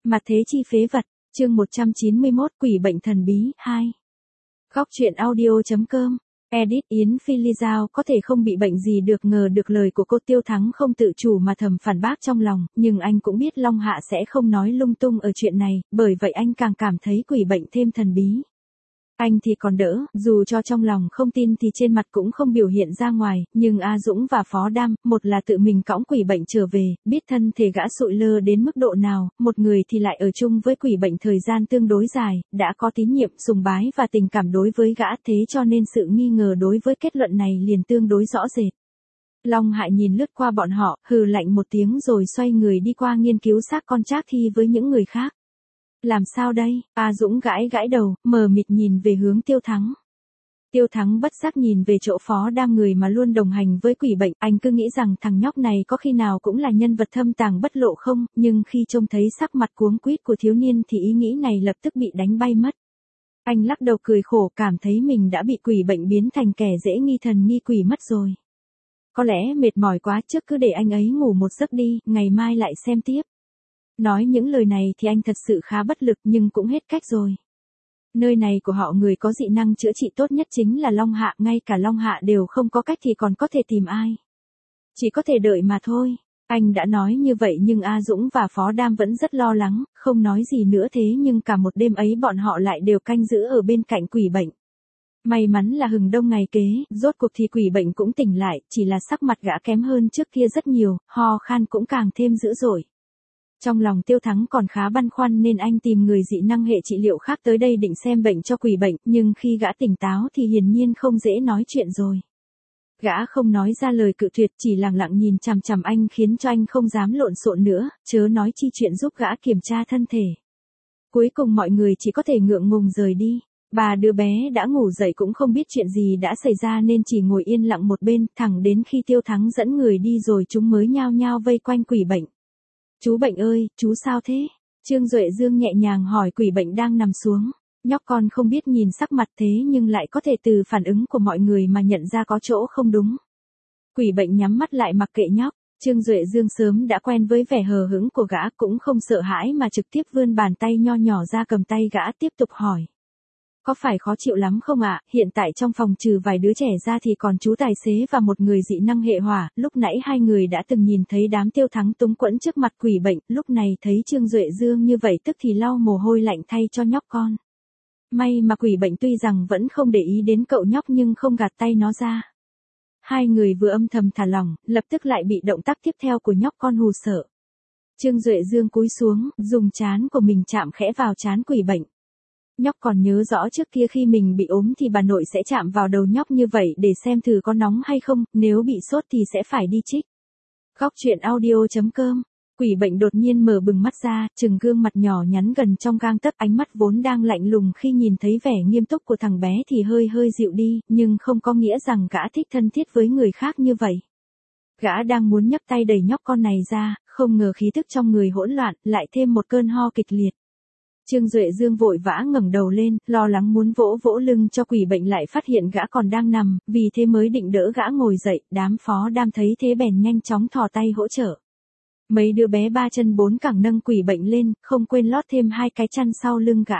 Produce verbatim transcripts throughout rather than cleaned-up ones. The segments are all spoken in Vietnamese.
Mặt thế chi phế vật, chương một trăm chín mươi mốt Quỷ bệnh thần bí, hai. Góc truyện audio.com, edit Yến Phi Ly Giao có thể không bị bệnh gì được ngờ được lời của cô Tiêu Thắng không tự chủ mà thầm phản bác trong lòng, nhưng anh cũng biết Long Hạ sẽ không nói lung tung ở chuyện này, bởi vậy anh càng cảm thấy quỷ bệnh thêm thần bí. Anh thì còn đỡ, dù cho trong lòng không tin thì trên mặt cũng không biểu hiện ra ngoài, nhưng A Dũng và Phó Đam, một là tự mình cõng quỷ bệnh trở về, biết thân thể gã sụi lơ đến mức độ nào, một người thì lại ở chung với quỷ bệnh thời gian tương đối dài, đã có tín nhiệm, sùng bái và tình cảm đối với gã, thế cho nên sự nghi ngờ đối với kết luận này liền tương đối rõ rệt. Long Hạ nhìn lướt qua bọn họ, hừ lạnh một tiếng rồi xoay người đi qua nghiên cứu xác con Trác Thi với những người khác. Làm sao đây? A Dũng gãi gãi đầu, mờ mịt nhìn về hướng Tiêu Thắng. Tiêu Thắng bất giác nhìn về chỗ Phó Đam, người mà luôn đồng hành với quỷ bệnh, anh cứ nghĩ rằng thằng nhóc này có khi nào cũng là nhân vật thâm tàng bất lộ không, nhưng khi trông thấy sắc mặt cuống quýt của thiếu niên thì ý nghĩ này lập tức bị đánh bay mất. Anh lắc đầu cười khổ, cảm thấy mình đã bị quỷ bệnh biến thành kẻ dễ nghi thần nghi quỷ mất rồi. Có lẽ mệt mỏi quá, trước cứ để anh ấy ngủ một giấc đi, ngày mai lại xem tiếp. Nói những lời này thì anh thật sự khá bất lực, nhưng cũng hết cách rồi. Nơi này của họ người có dị năng chữa trị tốt nhất chính là Long Hạ, ngay cả Long Hạ đều không có cách thì còn có thể tìm ai. Chỉ có thể đợi mà thôi. Anh đã nói như vậy nhưng A Dũng và Phó Đam vẫn rất lo lắng, không nói gì nữa, thế nhưng cả một đêm ấy bọn họ lại đều canh giữ ở bên cạnh quỷ bệnh. May mắn là hừng đông ngày kế, rốt cuộc thì quỷ bệnh cũng tỉnh lại, chỉ là sắc mặt gã kém hơn trước kia rất nhiều, ho khan cũng càng thêm dữ dội. Trong lòng Tiêu Thắng còn khá băn khoăn nên anh tìm người dị năng hệ trị liệu khác tới đây định xem bệnh cho quỷ bệnh, nhưng khi gã tỉnh táo thì hiển nhiên không dễ nói chuyện rồi. Gã không nói ra lời cự tuyệt, chỉ lặng lặng nhìn chằm chằm anh khiến cho anh không dám lộn xộn nữa, chớ nói chi chuyện giúp gã kiểm tra thân thể. Cuối cùng mọi người chỉ có thể ngượng ngùng rời đi. Bà đứa bé đã ngủ dậy cũng không biết chuyện gì đã xảy ra nên chỉ ngồi yên lặng một bên, thẳng đến khi Tiêu Thắng dẫn người đi rồi chúng mới nhao nhao vây quanh quỷ bệnh. Chú bệnh ơi, chú sao thế? Trương Duệ Dương nhẹ nhàng hỏi quỷ bệnh đang nằm xuống. Nhóc con không biết nhìn sắc mặt thế nhưng lại có thể từ phản ứng của mọi người mà nhận ra có chỗ không đúng. Quỷ bệnh nhắm mắt lại mặc kệ nhóc. Trương Duệ Dương sớm đã quen với vẻ hờ hững của gã, cũng không sợ hãi mà trực tiếp vươn bàn tay nho nhỏ ra cầm tay gã, tiếp tục hỏi. Có phải khó chịu lắm không ạ? Hiện tại trong phòng trừ vài đứa trẻ ra thì còn chú tài xế và một người dị năng hệ hỏa, lúc nãy hai người đã từng nhìn thấy đám Tiêu Thắng túng quẫn trước mặt quỷ bệnh, lúc này thấy Trương Duệ Dương như vậy tức thì lau mồ hôi lạnh thay cho nhóc con. May mà quỷ bệnh tuy rằng vẫn không để ý đến cậu nhóc nhưng không gạt tay nó ra. Hai người vừa âm thầm thả lỏng, lập tức lại bị động tác tiếp theo của nhóc con hù sợ. Trương Duệ Dương cúi xuống, dùng trán của mình chạm khẽ vào trán quỷ bệnh. Nhóc còn nhớ rõ trước kia khi mình bị ốm thì bà nội sẽ chạm vào đầu nhóc như vậy để xem thử có nóng hay không, nếu bị sốt thì sẽ phải đi trích. Góc truyện audio.com, quỷ bệnh đột nhiên mở bừng mắt ra, trừng gương mặt nhỏ nhắn gần trong gang tấc, ánh mắt vốn đang lạnh lùng khi nhìn thấy vẻ nghiêm túc của thằng bé thì hơi hơi dịu đi, nhưng không có nghĩa rằng gã thích thân thiết với người khác như vậy. Gã đang muốn nhấc tay đẩy nhóc con này ra, không ngờ khí tức trong người hỗn loạn, lại thêm một cơn ho kịch liệt. Trương Duệ Dương vội vã ngẩng đầu lên, lo lắng muốn vỗ vỗ lưng cho quỷ bệnh lại phát hiện gã còn đang nằm, vì thế mới định đỡ gã ngồi dậy, đám Phó Đam thấy thế bèn nhanh chóng thò tay hỗ trợ. Mấy đứa bé ba chân bốn cẳng nâng quỷ bệnh lên, không quên lót thêm hai cái chăn sau lưng gã.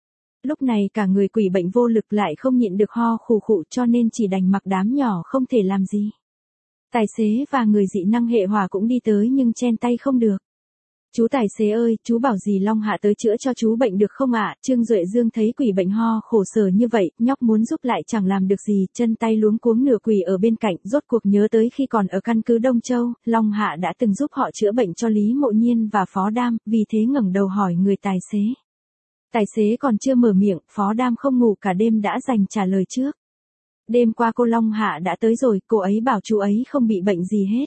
Lúc này cả người quỷ bệnh vô lực lại không nhịn được ho khù khụ cho nên chỉ đành mặc đám nhỏ không thể làm gì. Tài xế và người dị năng hệ hỏa cũng đi tới nhưng chen tay không được. Chú tài xế ơi, chú bảo gì Long Hạ tới chữa cho chú bệnh được không ạ? Trương Duệ Dương thấy quỷ bệnh ho khổ sở như vậy, nhóc muốn giúp lại chẳng làm được gì, chân tay luống cuống nửa quỳ ở bên cạnh, rốt cuộc nhớ tới khi còn ở căn cứ Đông Châu, Long Hạ đã từng giúp họ chữa bệnh cho Lý Mộ Nhiên và Phó Đam, vì thế ngẩng đầu hỏi người tài xế. Tài xế còn chưa mở miệng, Phó Đam không ngủ cả đêm đã dành trả lời trước. Đêm qua cô Long Hạ đã tới rồi, cô ấy bảo chú ấy không bị bệnh gì hết.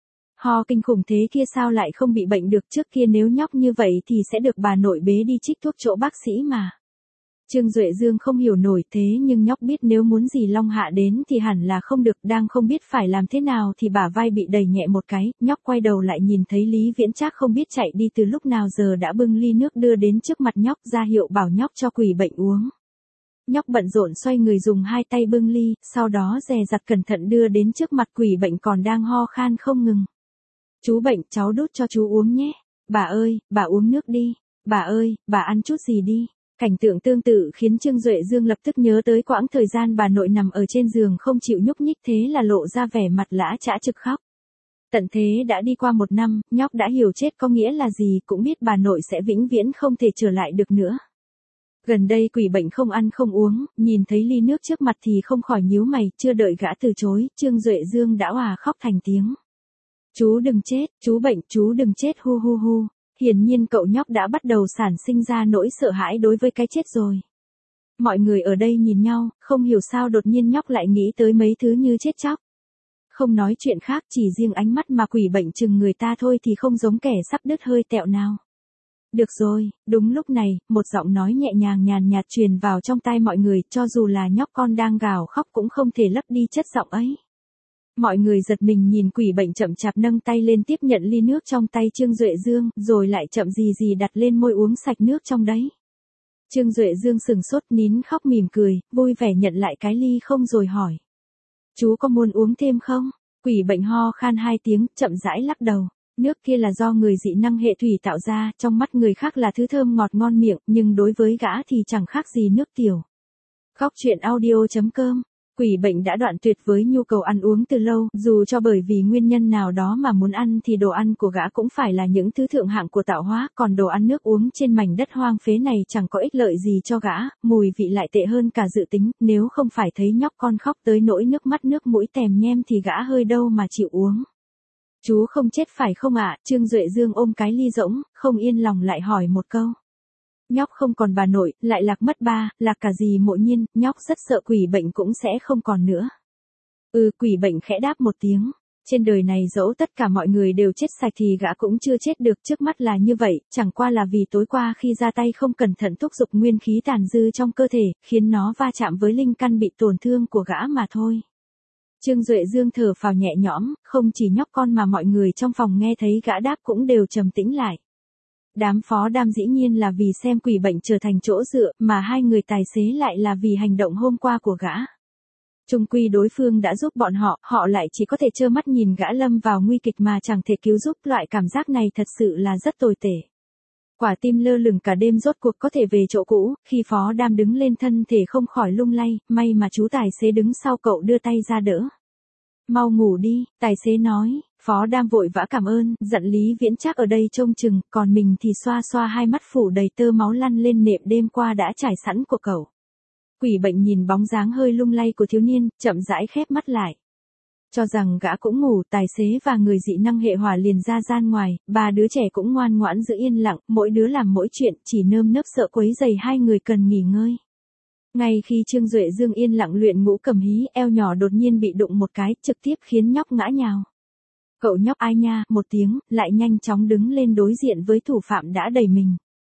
Ho kinh khủng thế kia sao lại không bị bệnh được, trước kia nếu nhóc như vậy thì sẽ được bà nội bế đi trích thuốc chỗ bác sĩ mà. Trương Duệ Dương không hiểu nổi, thế nhưng nhóc biết nếu muốn gì Long Hạ đến thì hẳn là không được, đang không biết phải làm thế nào thì bả vai bị đẩy nhẹ một cái, nhóc quay đầu lại nhìn thấy Lý Viễn Trác không biết chạy đi từ lúc nào giờ đã bưng ly nước đưa đến trước mặt nhóc, ra hiệu bảo nhóc cho quỷ bệnh uống. Nhóc bận rộn xoay người dùng hai tay bưng ly, sau đó dè dặt cẩn thận đưa đến trước mặt quỷ bệnh còn đang ho khan không ngừng. Chú bệnh, cháu đút cho chú uống nhé. Bà ơi, bà uống nước đi. Bà ơi, bà ăn chút gì đi. Cảnh tượng tương tự khiến Trương Duệ Dương lập tức nhớ tới quãng thời gian bà nội nằm ở trên giường không chịu nhúc nhích, thế là lộ ra vẻ mặt lã chã trực khóc. Tận thế đã đi qua một năm, nhóc đã hiểu chết có nghĩa là gì, cũng biết bà nội sẽ vĩnh viễn không thể trở lại được nữa. Gần đây quỷ bệnh không ăn không uống, nhìn thấy ly nước trước mặt thì không khỏi nhíu mày, chưa đợi gã từ chối, Trương Duệ Dương đã òa khóc thành tiếng. Chú đừng chết, chú bệnh, chú đừng chết hu hu hu. Hiển nhiên cậu nhóc đã bắt đầu sản sinh ra nỗi sợ hãi đối với cái chết rồi. Mọi người ở đây nhìn nhau, không hiểu sao đột nhiên nhóc lại nghĩ tới mấy thứ như chết chóc. Không nói chuyện khác, chỉ riêng ánh mắt mà quỷ bệnh chừng người ta thôi thì không giống kẻ sắp đứt hơi tẹo nào. Được rồi, đúng lúc này, một giọng nói nhẹ nhàng nhàn nhạt truyền vào trong tai mọi người, cho dù là nhóc con đang gào khóc cũng không thể lấp đi chất giọng ấy. Mọi người giật mình nhìn quỷ bệnh chậm chạp nâng tay lên tiếp nhận ly nước trong tay Trương Duệ Dương, rồi lại chậm gì gì đặt lên môi uống sạch nước trong đấy. Trương Duệ Dương sừng sốt nín khóc mỉm cười, vui vẻ nhận lại cái ly không rồi hỏi. Chú có muốn uống thêm không? Quỷ bệnh ho khan hai tiếng, chậm rãi lắc đầu. Nước kia là do người dị năng hệ thủy tạo ra, trong mắt người khác là thứ thơm ngọt ngon miệng, nhưng đối với gã thì chẳng khác gì nước tiểu. Góc truyện audio chấm com. Quỷ bệnh đã đoạn tuyệt với nhu cầu ăn uống từ lâu, dù cho bởi vì nguyên nhân nào đó mà muốn ăn thì đồ ăn của gã cũng phải là những thứ thượng hạng của tạo hóa, còn đồ ăn nước uống trên mảnh đất hoang phế này chẳng có ích lợi gì cho gã, mùi vị lại tệ hơn cả dự tính, nếu không phải thấy nhóc con khóc tới nỗi nước mắt nước mũi tèm nhem thì gã hơi đâu mà chịu uống. Chú không chết phải không ạ? Trương Duệ Dương ôm cái ly rỗng, không yên lòng lại hỏi một câu. Nhóc không còn bà nội, lại lạc mất ba, lạc cả dì Mộ Nhiên, nhóc rất sợ quỷ bệnh cũng sẽ không còn nữa. Ừ, quỷ bệnh khẽ đáp một tiếng. Trên đời này dẫu tất cả mọi người đều chết sạch thì gã cũng chưa chết được, trước mắt là như vậy, chẳng qua là vì tối qua khi ra tay không cẩn thận thúc giục nguyên khí tàn dư trong cơ thể, khiến nó va chạm với linh căn bị tổn thương của gã mà thôi. Trương Duệ Dương thở phào nhẹ nhõm, không chỉ nhóc con mà mọi người trong phòng nghe thấy gã đáp cũng đều trầm tĩnh lại. Đám phó đam dĩ nhiên là vì xem quỷ bệnh trở thành chỗ dựa, mà hai người tài xế lại là vì hành động hôm qua của gã. Chung quy đối phương đã giúp bọn họ, họ lại chỉ có thể trơ mắt nhìn gã lâm vào nguy kịch mà chẳng thể cứu giúp, loại cảm giác này thật sự là rất tồi tệ. Quả tim lơ lửng cả đêm rốt cuộc có thể về chỗ cũ, khi phó đam đứng lên thân thể không khỏi lung lay, may mà chú tài xế đứng sau cậu đưa tay ra đỡ. Mau ngủ đi, tài xế nói, phó đam vội vã cảm ơn, dặn Lý Viễn Trác ở đây trông chừng, còn mình thì xoa xoa hai mắt phủ đầy tơ máu lăn lên nệm đêm qua đã trải sẵn của cậu. Quỷ bệnh nhìn bóng dáng hơi lung lay của thiếu niên, chậm rãi khép mắt lại. Cho rằng gã cũng ngủ, tài xế và người dị năng hệ hỏa liền ra gian ngoài, ba đứa trẻ cũng ngoan ngoãn giữ yên lặng, mỗi đứa làm mỗi chuyện, chỉ nơm nớp sợ quấy rầy hai người cần nghỉ ngơi. Ngay khi Trương Duệ Dương yên lặng luyện ngũ cầm hí, eo nhỏ đột nhiên bị đụng một cái, trực tiếp khiến nhóc ngã nhào. Cậu nhóc ai nha, một tiếng, lại nhanh chóng đứng lên đối diện với thủ phạm đã đẩy mình.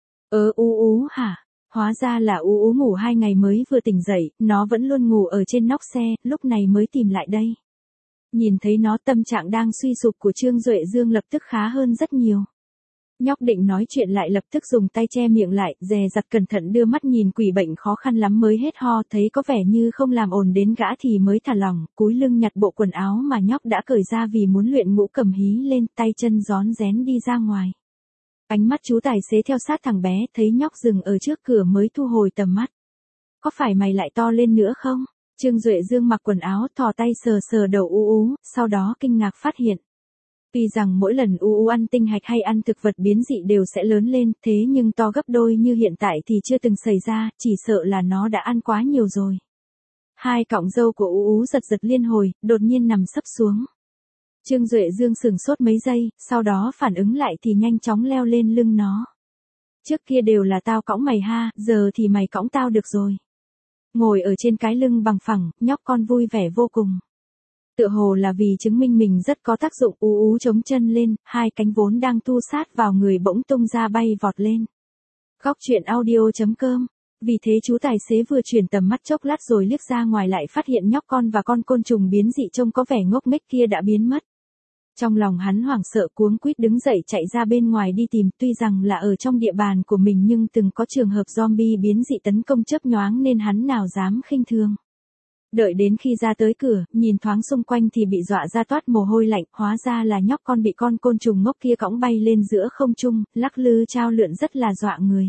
Ơ u ú hả? Hóa ra là u ú ngủ hai ngày mới vừa tỉnh dậy, nó vẫn luôn ngủ ở trên nóc xe, lúc này mới tìm lại đây. Nhìn thấy nó, tâm trạng đang suy sụp của Trương Duệ Dương lập tức khá hơn rất nhiều. Nhóc định nói chuyện lại lập tức dùng tay che miệng lại, dè dặt cẩn thận đưa mắt nhìn quỷ bệnh khó khăn lắm mới hết ho, thấy có vẻ như không làm ồn đến gã thì mới thả lỏng, cúi lưng nhặt bộ quần áo mà nhóc đã cởi ra vì muốn luyện ngũ cầm hí lên, tay chân rón rén đi ra ngoài. Ánh mắt chú tài xế theo sát thằng bé, thấy nhóc dừng ở trước cửa mới thu hồi tầm mắt. Có phải mày lại to lên nữa không? Trương Duệ Dương mặc quần áo, thò tay sờ sờ đầu u ú, sau đó kinh ngạc phát hiện. Tuy rằng mỗi lần u u ăn tinh hạch hay ăn thực vật biến dị đều sẽ lớn lên, thế nhưng to gấp đôi như hiện tại thì chưa từng xảy ra, chỉ sợ là nó đã ăn quá nhiều rồi. Hai cọng râu của u u giật giật liên hồi, đột nhiên nằm sấp xuống. Trương Duệ Dương sừng sốt mấy giây, sau đó phản ứng lại thì nhanh chóng leo lên lưng nó. Trước kia đều là tao cõng mày ha, giờ thì mày cõng tao được rồi. Ngồi ở trên cái lưng bằng phẳng, nhóc con vui vẻ vô cùng. Tựa hồ là vì chứng minh mình rất có tác dụng, ú ú chống chân lên, hai cánh vốn đang thu sát vào người bỗng tung ra bay vọt lên. Góc truyện audio chấm com. Vì thế chú tài xế vừa chuyển tầm mắt chốc lát rồi liếc ra ngoài lại phát hiện nhóc con và con côn trùng biến dị trông có vẻ ngốc nghếch kia đã biến mất. Trong lòng hắn hoảng sợ cuống quýt đứng dậy chạy ra bên ngoài đi tìm, tuy rằng là ở trong địa bàn của mình nhưng từng có trường hợp zombie biến dị tấn công chớp nhoáng nên hắn nào dám khinh thường. Đợi đến khi ra tới cửa, nhìn thoáng xung quanh thì bị dọa ra toát mồ hôi lạnh, hóa ra là nhóc con bị con côn trùng ngốc kia cõng bay lên giữa không trung, lắc lư trao lượn rất là dọa người.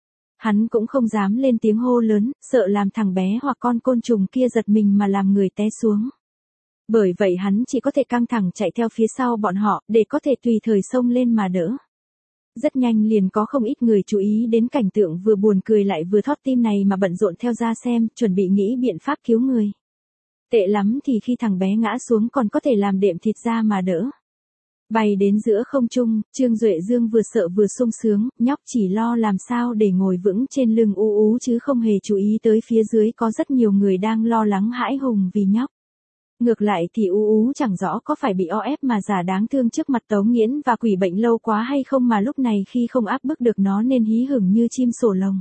Hắn cũng không dám lên tiếng hô lớn, sợ làm thằng bé hoặc con côn trùng kia giật mình mà làm người té xuống. Bởi vậy hắn chỉ có thể căng thẳng chạy theo phía sau bọn họ, để có thể tùy thời xông lên mà đỡ. Rất nhanh liền có không ít người chú ý đến cảnh tượng vừa buồn cười lại vừa thót tim này mà bận rộn theo ra xem, chuẩn bị nghĩ biện pháp cứu người. Tệ lắm thì khi thằng bé ngã xuống còn có thể làm đệm thịt ra mà đỡ. Bay đến giữa không trung, Trương Duệ Dương vừa sợ vừa sung sướng, nhóc chỉ lo làm sao để ngồi vững trên lưng U Ú chứ không hề chú ý tới phía dưới có rất nhiều người đang lo lắng hãi hùng vì nhóc. Ngược lại thì U Ú chẳng rõ có phải bị o ép mà giả đáng thương trước mặt Tống Nghiễn và Quỷ Bệnh lâu quá hay không mà lúc này khi không áp bức được nó nên hí hửng như chim sổ lồng.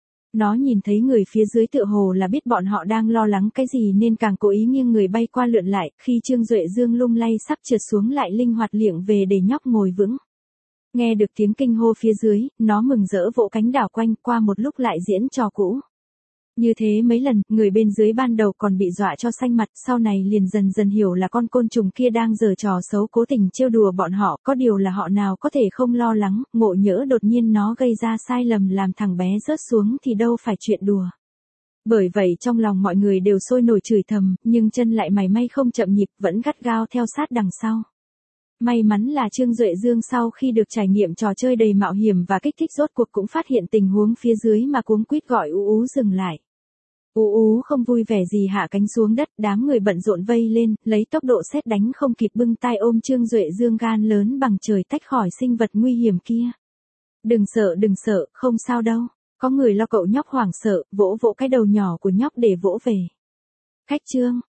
Nó nhìn thấy người phía dưới tựa hồ là biết bọn họ đang lo lắng cái gì nên càng cố ý nghiêng người bay qua lượn lại, khi Trương Duệ Dương lung lay sắp trượt xuống lại linh hoạt liệng về để nhóc ngồi vững. Nghe được tiếng kinh hô phía dưới, nó mừng rỡ vỗ cánh đảo quanh, qua một lúc lại diễn trò cũ. Như thế mấy lần, người bên dưới ban đầu còn bị dọa cho xanh mặt, sau này liền dần dần hiểu là con côn trùng kia đang giở trò xấu cố tình trêu đùa bọn họ, có điều là họ nào có thể không lo lắng, ngộ nhỡ đột nhiên nó gây ra sai lầm làm thằng bé rớt xuống thì đâu phải chuyện đùa. Bởi vậy trong lòng mọi người đều sôi nổi chửi thầm, nhưng chân lại mảy may không chậm nhịp, vẫn gắt gao theo sát đằng sau. May mắn là Trương Duệ Dương sau khi được trải nghiệm trò chơi đầy mạo hiểm và kích thích rốt cuộc cũng phát hiện tình huống phía dưới mà cuống quýt gọi U Ú dừng lại. U Ú không vui vẻ gì hạ cánh xuống đất, đám người bận rộn vây lên, lấy tốc độ sét đánh không kịp bưng tay ôm Trương Duệ Dương gan lớn bằng trời tách khỏi sinh vật nguy hiểm kia. Đừng sợ đừng sợ, không sao đâu. Có người lo cậu nhóc hoảng sợ, vỗ vỗ cái đầu nhỏ của nhóc để vỗ về. Khách Trương,